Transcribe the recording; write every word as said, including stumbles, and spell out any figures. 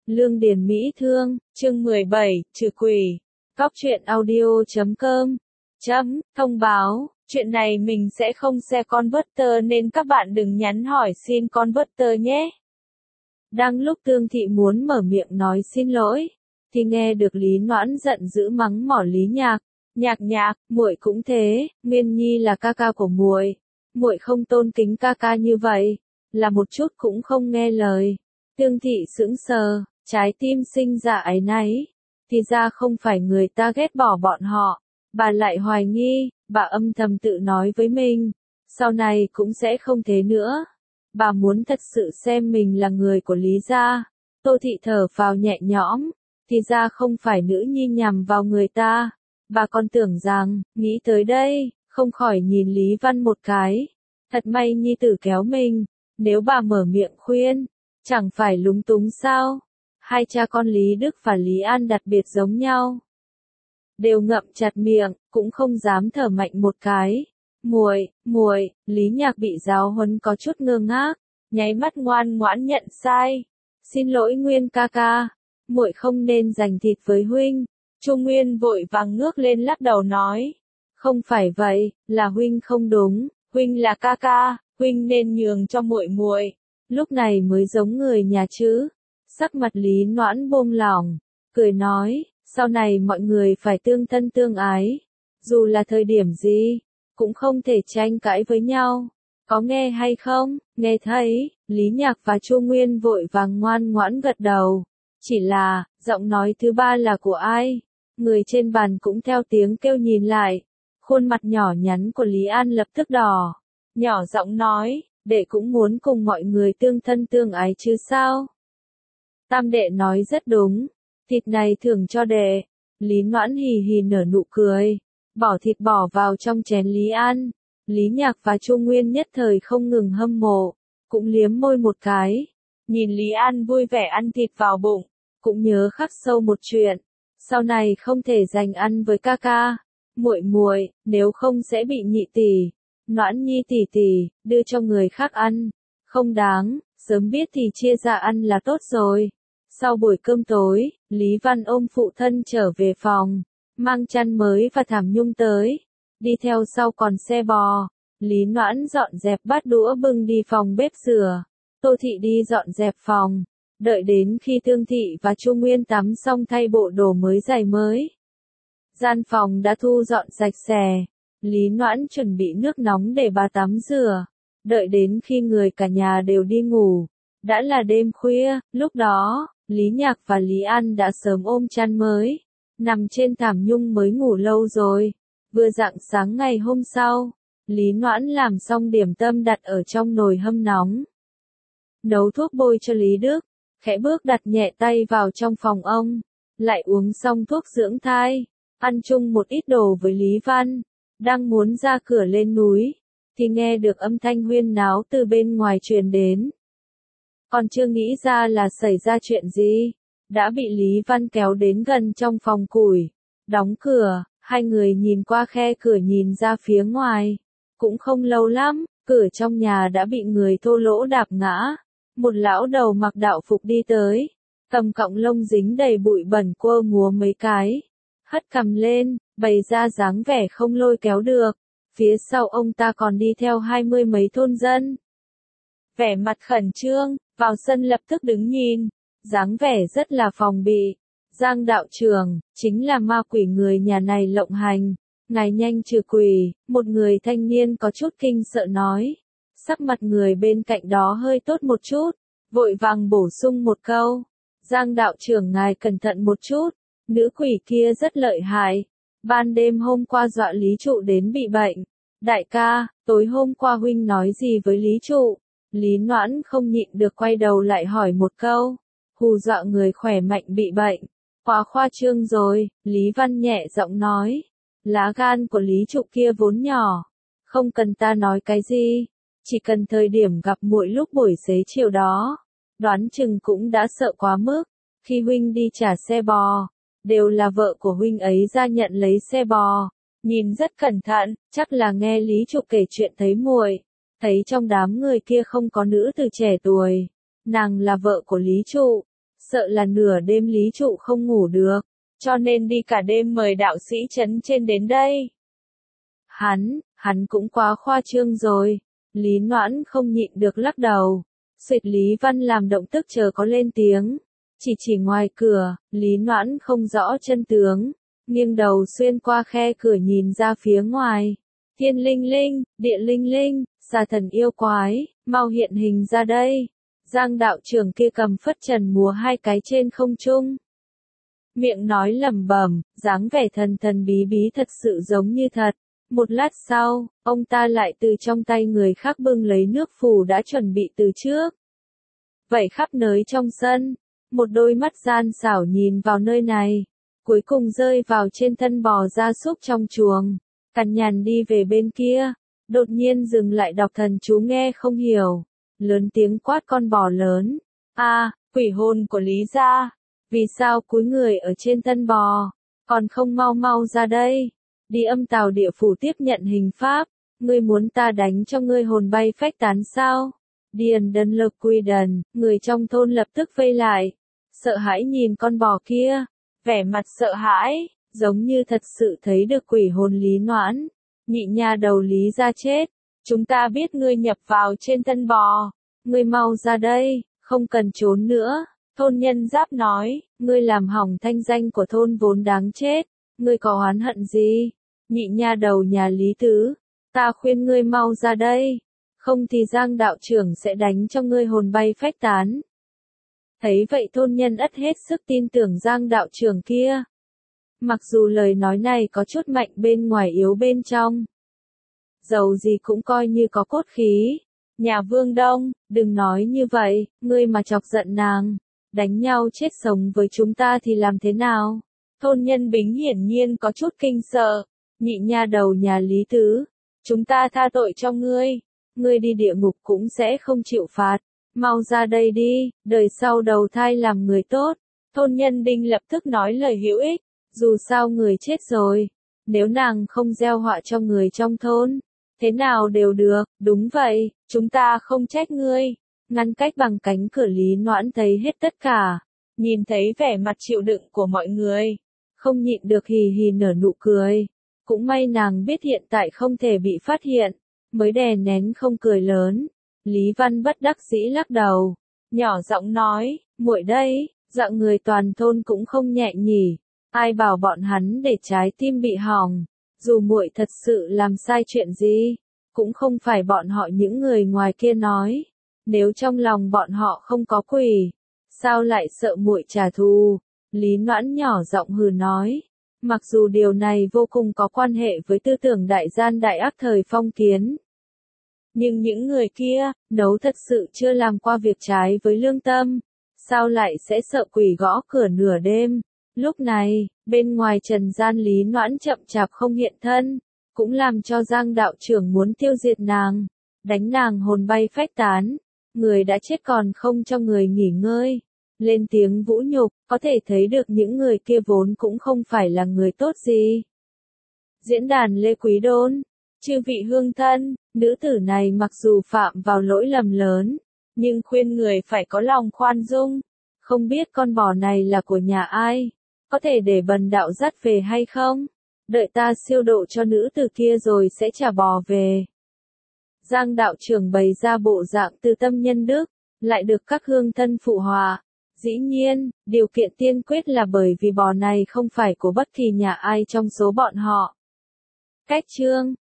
Lương Điền Mỹ Thương, chương mười bảy, trừ quỷ. Cóc truyện audio chấm com. Chấm, thông báo, chuyện này mình sẽ không share converter nên các bạn đừng nhắn hỏi xin converter nhé. Đang lúc Tương Thị muốn mở miệng nói xin lỗi, thì nghe được Lý Noãn giận dữ mắng mỏ Lý Nhạc. Nhạc nhạc, muội cũng thế, Nguyên Nhi là ca ca của muội, muội không tôn kính ca ca như vậy, là một chút cũng không nghe lời. Tương Thị sững sờ, trái tim sinh ra áy náy, thì ra không phải người ta ghét bỏ bọn họ, bà lại hoài nghi, bà âm thầm tự nói với mình, sau này cũng sẽ không thế nữa. Bà muốn thật sự xem mình là người của Lý gia. Tô Thị thở phào nhẹ nhõm, thì ra không phải nữ nhi nhằm vào người ta. Bà còn tưởng rằng, nghĩ tới đây, không khỏi nhìn Lý Văn một cái. Thật may nhi tử kéo mình, nếu bà mở miệng khuyên, chẳng phải lúng túng sao? Hai cha con Lý Đức và Lý An đặc biệt giống nhau. Đều ngậm chặt miệng, cũng không dám thở mạnh một cái. Muội, muội, Lý Nhạc bị giáo huấn có chút ngơ ngác, nháy mắt ngoan ngoãn nhận sai. Xin lỗi Nguyên ca ca, muội không nên giành thịt với huynh. Chu Nguyên vội vàng ngước lên lắc đầu nói, không phải vậy, là huynh không đúng, huynh là ca ca, huynh nên nhường cho muội muội. Lúc này mới giống người nhà chứ. Sắc mặt Lý Noãn buông lỏng, cười nói, sau này mọi người phải tương thân tương ái, dù là thời điểm gì, cũng không thể tranh cãi với nhau. Có nghe hay không? Nghe thấy, Lý Nhạc và Chu Nguyên vội vàng ngoan ngoãn gật đầu. Chỉ là, giọng nói thứ ba là của ai? Người trên bàn cũng theo tiếng kêu nhìn lại. Khuôn mặt nhỏ nhắn của Lý An lập tức đỏ. Nhỏ giọng nói, đệ cũng muốn cùng mọi người tương thân tương ái chứ sao? Tam đệ nói rất đúng, thịt này thưởng cho đệ. Lý Noãn hì hì nở nụ cười, bỏ thịt bỏ vào trong chén Lý An. Lý Nhạc và Chu Nguyên nhất thời không ngừng hâm mộ, cũng liếm môi một cái. Nhìn Lý An vui vẻ ăn thịt vào bụng, cũng nhớ khắc sâu một chuyện. Sau này không thể dành ăn với ca ca, muội muội, nếu không sẽ bị nhị tỷ, Noãn Nhi tỷ tỷ, đưa cho người khác ăn. Không đáng, sớm biết thì chia ra ăn là tốt rồi. Sau buổi cơm tối, Lý Văn ôm phụ thân trở về phòng, mang chăn mới và thảm nhung tới. Đi theo sau còn xe bò. Lý Noãn dọn dẹp bát đũa bưng đi phòng bếp rửa. Tô Thị đi dọn dẹp phòng. Đợi đến khi Tương Thị và Chu Nguyên tắm xong thay bộ đồ mới giày mới. Gian phòng đã thu dọn sạch sẽ. Lý Noãn chuẩn bị nước nóng để bà tắm rửa. Đợi đến khi người cả nhà đều đi ngủ. Đã là đêm khuya, lúc đó, Lý Nhạc và Lý An đã sớm ôm chăn mới. Nằm trên thảm nhung mới ngủ lâu rồi. Vừa rạng sáng ngày hôm sau, Lý Noãn làm xong điểm tâm đặt ở trong nồi hâm nóng. Nấu thuốc bôi cho Lý Đức, khẽ bước đặt nhẹ tay vào trong phòng ông, lại uống xong thuốc dưỡng thai, ăn chung một ít đồ với Lý Văn, đang muốn ra cửa lên núi, thì nghe được âm thanh huyên náo từ bên ngoài truyền đến. Còn chưa nghĩ ra là xảy ra chuyện gì, đã bị Lý Văn kéo đến gần trong phòng củi, đóng cửa, hai người nhìn qua khe cửa nhìn ra phía ngoài, cũng không lâu lắm, cửa trong nhà đã bị người thô lỗ đạp ngã. Một lão đầu mặc đạo phục đi tới, cầm cọng lông dính đầy bụi bẩn quơ múa mấy cái, hất cằm lên, bày ra dáng vẻ không lôi kéo được. Phía sau ông ta còn đi theo hai mươi mấy thôn dân. Vẻ mặt khẩn trương, vào sân lập tức đứng nhìn, dáng vẻ rất là phòng bị. Giang đạo trưởng, chính là ma quỷ người nhà này lộng hành, ngài nhanh trừ quỷ, một người thanh niên có chút kinh sợ nói. Sắc mặt người bên cạnh đó hơi tốt một chút, vội vàng bổ sung một câu. Giang đạo trưởng ngài cẩn thận một chút, nữ quỷ kia rất lợi hại. Ban đêm hôm qua dọa Lý Trụ đến bị bệnh. Đại ca, tối hôm qua huynh nói gì với Lý Trụ? Lý Noãn không nhịn được quay đầu lại hỏi một câu. Hù dọa người khỏe mạnh bị bệnh. Quá khoa trương rồi, Lý Văn nhẹ giọng nói. Lá gan của Lý Trụ kia vốn nhỏ, không cần ta nói cái gì. Chỉ cần thời điểm gặp muội lúc buổi xế chiều đó, đoán chừng cũng đã sợ quá mức. Khi huynh đi trả xe bò, đều là vợ của huynh ấy ra nhận lấy xe bò, nhìn rất cẩn thận, chắc là nghe Lý Trụ kể chuyện thấy muội, thấy trong đám người kia không có nữ từ trẻ tuổi, nàng là vợ của Lý Trụ. sợ là nửa đêm Lý Trụ không ngủ được, cho nên đi cả đêm mời đạo sĩ trấn trên đến đây. Hắn, hắn cũng quá khoa trương rồi. Lý Noãn không nhịn được lắc đầu. Xuệt Lý Văn làm động tức chờ có lên tiếng. Chỉ chỉ ngoài cửa, Lý Noãn không rõ chân tướng, nghiêng đầu xuyên qua khe cửa nhìn ra phía ngoài. Thiên linh linh, địa linh linh, xà thần yêu quái, mau hiện hình ra đây. Giang đạo trưởng kia cầm phất trần múa hai cái trên không trung. Miệng nói lẩm bẩm, dáng vẻ thần thần bí bí thật sự giống như thật. Một lát sau, ông ta lại từ trong tay người khác bưng lấy nước phù đã chuẩn bị từ trước. Vẩy khắp nơi trong sân, một đôi mắt gian xảo nhìn vào nơi này, cuối cùng rơi vào trên thân bò gia súc trong chuồng. Cằn nhằn đi về bên kia, đột nhiên dừng lại đọc thần chú nghe không hiểu, lớn tiếng quát con bò lớn. A, à, quỷ hồn của Lý gia, vì sao cúi người ở trên thân bò, còn không mau mau ra đây, đi âm tào địa phủ tiếp nhận hình pháp, ngươi muốn ta đánh cho ngươi hồn bay phách tán sao? Điền đần lực quy đần, người trong thôn lập tức vây lại, sợ hãi nhìn con bò kia, vẻ mặt sợ hãi, giống như thật sự thấy được quỷ hồn Lý Noãn. Nhị nha đầu Lý gia chết, chúng ta biết ngươi nhập vào trên thân bò, ngươi mau ra đây, không cần trốn nữa. Thôn nhân giáp nói, ngươi làm hỏng thanh danh của thôn vốn đáng chết, ngươi có oán hận gì? Nhị nha đầu nhà Lý Tứ, ta khuyên ngươi mau ra đây, không thì Giang đạo trưởng sẽ đánh cho ngươi hồn bay phách tán. Thấy vậy thôn nhân ất hết sức tin tưởng Giang đạo trưởng kia. Mặc dù lời nói này có chút mạnh bên ngoài yếu bên trong, dầu gì cũng coi như có cốt khí. Nhà Vương Đông, đừng nói như vậy, ngươi mà chọc giận nàng, đánh nhau chết sống với chúng ta thì làm thế nào? Thôn nhân Bính hiển nhiên có chút kinh sợ. Nhị nha đầu nhà Lý Tứ, chúng ta tha tội cho ngươi, ngươi đi địa ngục cũng sẽ không chịu phạt, mau ra đây đi, đời sau đầu thai làm người tốt. Thôn nhân Đinh lập tức nói lời hữu ích, dù sao người chết rồi, nếu nàng không gieo họa cho người trong thôn, thế nào đều được. Đúng vậy, chúng ta không trách ngươi. Ngăn cách bằng cánh cửa Lý Noãn thấy hết tất cả, nhìn thấy vẻ mặt chịu đựng của mọi người, không nhịn được hì hì nở nụ cười. Cũng may nàng biết hiện tại không thể bị phát hiện, mới đè nén không cười lớn. Lý Văn bất đắc dĩ lắc đầu, nhỏ giọng nói, muội đây, dạng người toàn thôn cũng không nhẹ nhỉ, ai bảo bọn hắn để trái tim bị hỏng, dù muội thật sự làm sai chuyện gì, cũng không phải bọn họ những người ngoài kia nói, nếu trong lòng bọn họ không có quỷ, sao lại sợ muội trả thù? Lý Noãn nhỏ giọng hừ nói. Mặc dù điều này vô cùng có quan hệ với tư tưởng đại gian đại ác thời phong kiến, nhưng những người kia, nấu thật sự chưa làm qua việc trái với lương tâm, sao lại sẽ sợ quỷ gõ cửa nửa đêm? Lúc này, bên ngoài trần gian Lý Noãn chậm chạp không hiện thân, cũng làm cho Giang đạo trưởng muốn tiêu diệt nàng, đánh nàng hồn bay phách tán, người đã chết còn không cho người nghỉ ngơi. Lên tiếng vũ nhục, có thể thấy được những người kia vốn cũng không phải là người tốt gì. Diễn đàn Lê Quý Đôn, chư vị hương thân, nữ tử này mặc dù phạm vào lỗi lầm lớn, nhưng khuyên người phải có lòng khoan dung. Không biết con bò này là của nhà ai, có thể để bần đạo dắt về hay không? Đợi ta siêu độ cho nữ tử kia rồi sẽ trả bò về. Giang đạo trưởng bày ra bộ dạng từ tâm nhân đức, lại được các hương thân phụ họa. Dĩ nhiên, điều kiện tiên quyết là bởi vì bò này không phải của bất kỳ nhà ai trong số bọn họ. Cách chương